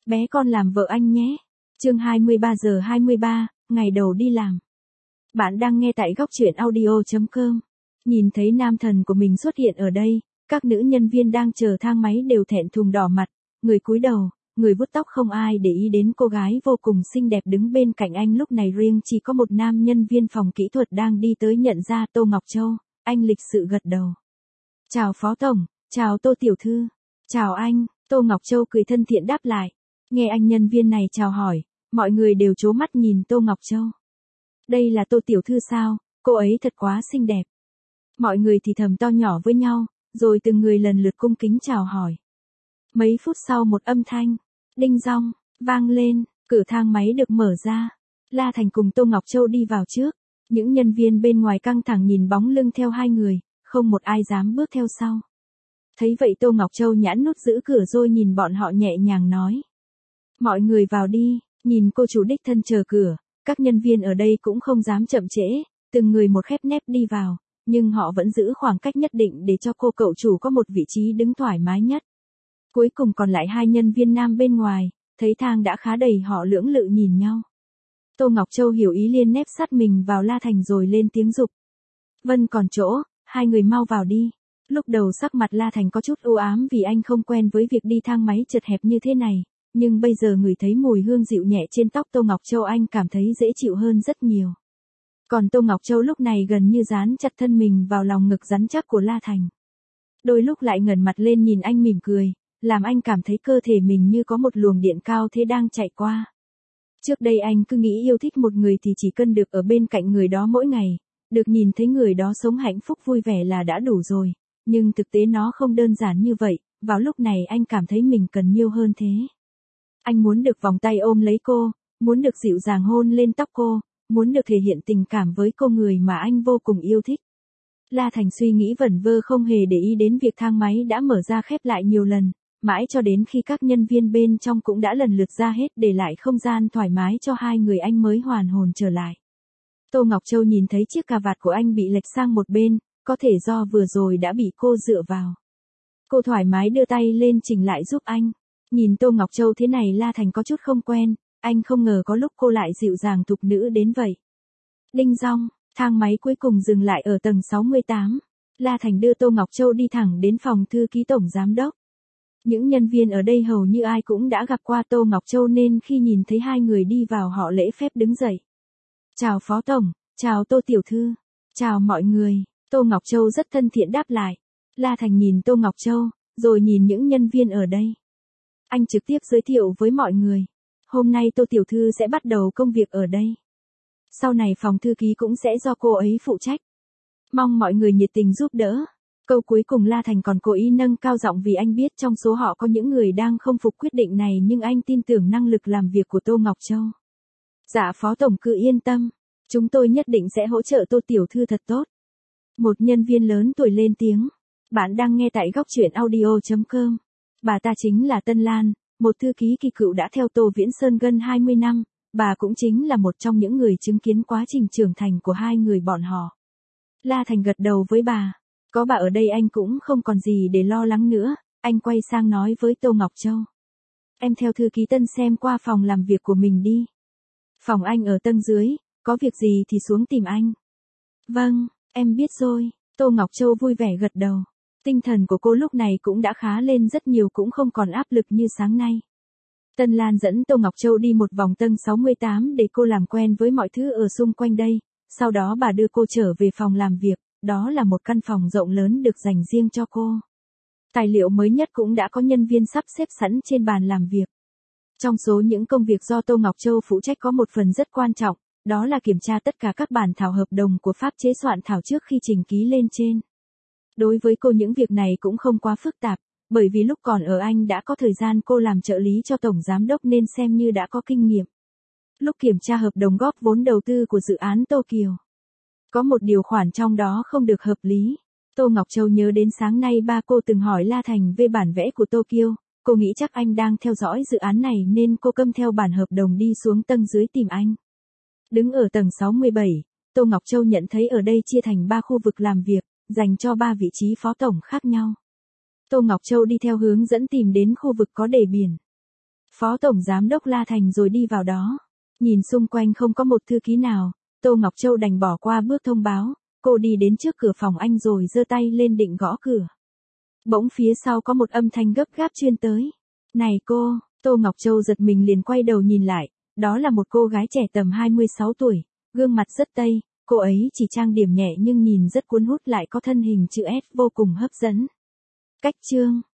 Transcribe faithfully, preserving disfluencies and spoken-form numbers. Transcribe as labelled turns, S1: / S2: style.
S1: Bé con làm vợ anh nhé. Chương hai mươi ba giờ hai mươi ba, ngày đầu đi làm. Bạn đang nghe tại góc truyện audio chấm com. Nhìn thấy nam thần của mình xuất hiện ở đây, các nữ nhân viên đang chờ thang máy đều thẹn thùng đỏ mặt, người cúi đầu, người vuốt tóc, không ai để ý đến cô gái vô cùng xinh đẹp đứng bên cạnh anh. Lúc này riêng chỉ có một nam nhân viên phòng kỹ thuật đang đi tới nhận ra Tô Ngọc Châu, anh lịch sự gật đầu. Chào Phó Tổng, chào Tô Tiểu Thư, chào anh, Tô Ngọc Châu cười thân thiện đáp lại. Nghe anh nhân viên này chào hỏi, mọi người đều trố mắt nhìn Tô Ngọc Châu. Đây là Tô Tiểu Thư sao, cô ấy thật quá xinh đẹp. Mọi người thì thầm to nhỏ với nhau, rồi từng người lần lượt cung kính chào hỏi. Mấy phút sau một âm thanh, đinh dong, vang lên, cửa thang máy được mở ra. La Thành cùng Tô Ngọc Châu đi vào trước. Những nhân viên bên ngoài căng thẳng nhìn bóng lưng theo hai người, không một ai dám bước theo sau. Thấy vậy Tô Ngọc Châu nhãn nút giữ cửa rồi nhìn bọn họ nhẹ nhàng nói. Mọi người vào đi. Nhìn cô chủ đích thân chờ cửa, các nhân viên ở đây cũng không dám chậm trễ, từng người một khép nép đi vào, nhưng họ vẫn giữ khoảng cách nhất định để cho cô cậu chủ có một vị trí đứng thoải mái nhất. Cuối cùng còn lại hai nhân viên nam bên ngoài, thấy thang đã khá đầy họ lưỡng lự nhìn nhau. Tô Ngọc Châu hiểu ý liền nép sát mình vào La Thành rồi lên tiếng giục. Vân còn chỗ, hai người mau vào đi. Lúc đầu sắc mặt La Thành có chút u ám vì anh không quen với việc đi thang máy chật hẹp như thế này. Nhưng bây giờ ngửi thấy mùi hương dịu nhẹ trên tóc Tô Ngọc Châu anh cảm thấy dễ chịu hơn rất nhiều. Còn Tô Ngọc Châu lúc này gần như dán chặt thân mình vào lòng ngực rắn chắc của La Thành. Đôi lúc lại ngẩng mặt lên nhìn anh mỉm cười, làm anh cảm thấy cơ thể mình như có một luồng điện cao thế đang chạy qua. Trước đây anh cứ nghĩ yêu thích một người thì chỉ cần được ở bên cạnh người đó mỗi ngày, được nhìn thấy người đó sống hạnh phúc vui vẻ là đã đủ rồi. Nhưng thực tế nó không đơn giản như vậy, vào lúc này anh cảm thấy mình cần nhiều hơn thế. Anh muốn được vòng tay ôm lấy cô, muốn được dịu dàng hôn lên tóc cô, muốn được thể hiện tình cảm với cô người mà anh vô cùng yêu thích. La Thành suy nghĩ vẩn vơ không hề để ý đến việc thang máy đã mở ra khép lại nhiều lần, mãi cho đến khi các nhân viên bên trong cũng đã lần lượt ra hết để lại không gian thoải mái cho hai người anh mới hoàn hồn trở lại. Tô Ngọc Châu nhìn thấy chiếc cà vạt của anh bị lệch sang một bên, có thể do vừa rồi đã bị cô dựa vào. Cô thoải mái đưa tay lên chỉnh lại giúp anh. Nhìn Tô Ngọc Châu thế này La Thành có chút không quen, anh không ngờ có lúc cô lại dịu dàng thục nữ đến vậy. Đinh dong, thang máy cuối cùng dừng lại ở tầng sáu mươi tám. La Thành đưa Tô Ngọc Châu đi thẳng đến phòng thư ký tổng giám đốc. Những nhân viên ở đây hầu như ai cũng đã gặp qua Tô Ngọc Châu nên khi nhìn thấy hai người đi vào họ lễ phép đứng dậy. Chào Phó Tổng, chào Tô Tiểu Thư, chào mọi người. Tô Ngọc Châu rất thân thiện đáp lại. La Thành nhìn Tô Ngọc Châu, rồi nhìn những nhân viên ở đây. Anh trực tiếp giới thiệu với mọi người. Hôm nay Tô Tiểu Thư sẽ bắt đầu công việc ở đây. Sau này phòng thư ký cũng sẽ do cô ấy phụ trách. Mong mọi người nhiệt tình giúp đỡ. Câu cuối cùng La Thành còn cố ý nâng cao giọng vì anh biết trong số họ có những người đang không phục quyết định này nhưng anh tin tưởng năng lực làm việc của Tô Ngọc Châu. Dạ Phó Tổng cứ yên tâm. Chúng tôi nhất định sẽ hỗ trợ Tô Tiểu Thư thật tốt. Một nhân viên lớn tuổi lên tiếng. Bạn đang nghe tại góc truyện audio chấm com. Bà ta chính là Tân Lan, một thư ký kỳ cựu đã theo Tô Viễn Sơn gần hai mươi năm, bà cũng chính là một trong những người chứng kiến quá trình trưởng thành của hai người bọn họ. La Thành gật đầu với bà, có bà ở đây anh cũng không còn gì để lo lắng nữa, anh quay sang nói với Tô Ngọc Châu. Em theo thư ký Tân xem qua phòng làm việc của mình đi. Phòng anh ở tầng dưới, có việc gì thì xuống tìm anh. Vâng, em biết rồi, Tô Ngọc Châu vui vẻ gật đầu. Tinh thần của cô lúc này cũng đã khá lên rất nhiều cũng không còn áp lực như sáng nay. Tân Lan dẫn Tô Ngọc Châu đi một vòng tầng sáu mươi tám để cô làm quen với mọi thứ ở xung quanh đây. Sau đó bà đưa cô trở về phòng làm việc, đó là một căn phòng rộng lớn được dành riêng cho cô. Tài liệu mới nhất cũng đã có nhân viên sắp xếp sẵn trên bàn làm việc. Trong số những công việc do Tô Ngọc Châu phụ trách có một phần rất quan trọng, đó là kiểm tra tất cả các bản thảo hợp đồng của pháp chế soạn thảo trước khi trình ký lên trên. Đối với cô những việc này cũng không quá phức tạp, bởi vì lúc còn ở Anh đã có thời gian cô làm trợ lý cho Tổng Giám đốc nên xem như đã có kinh nghiệm. Lúc kiểm tra hợp đồng góp vốn đầu tư của dự án Tokyo, có một điều khoản trong đó không được hợp lý. Tô Ngọc Châu nhớ đến sáng nay ba cô từng hỏi La Thành về bản vẽ của Tokyo, cô nghĩ chắc anh đang theo dõi dự án này nên cô cầm theo bản hợp đồng đi xuống tầng dưới tìm anh. Đứng ở tầng sáu mươi bảy, Tô Ngọc Châu nhận thấy ở đây chia thành ba khu vực làm việc, dành cho ba vị trí phó tổng khác nhau. Tô Ngọc Châu đi theo hướng dẫn tìm đến khu vực có đề biển Phó Tổng Giám đốc La Thành rồi đi vào đó. Nhìn xung quanh không có một thư ký nào, Tô Ngọc Châu đành bỏ qua bước thông báo, cô đi đến trước cửa phòng anh rồi giơ tay lên định gõ cửa. Bỗng phía sau có một âm thanh gấp gáp truyền tới. Này cô, Tô Ngọc Châu giật mình liền quay đầu nhìn lại, đó là một cô gái trẻ tầm hai mươi sáu tuổi, gương mặt rất tây, cô ấy chỉ trang điểm nhẹ nhưng nhìn rất cuốn hút lại có thân hình chữ S vô cùng hấp dẫn. Cách chương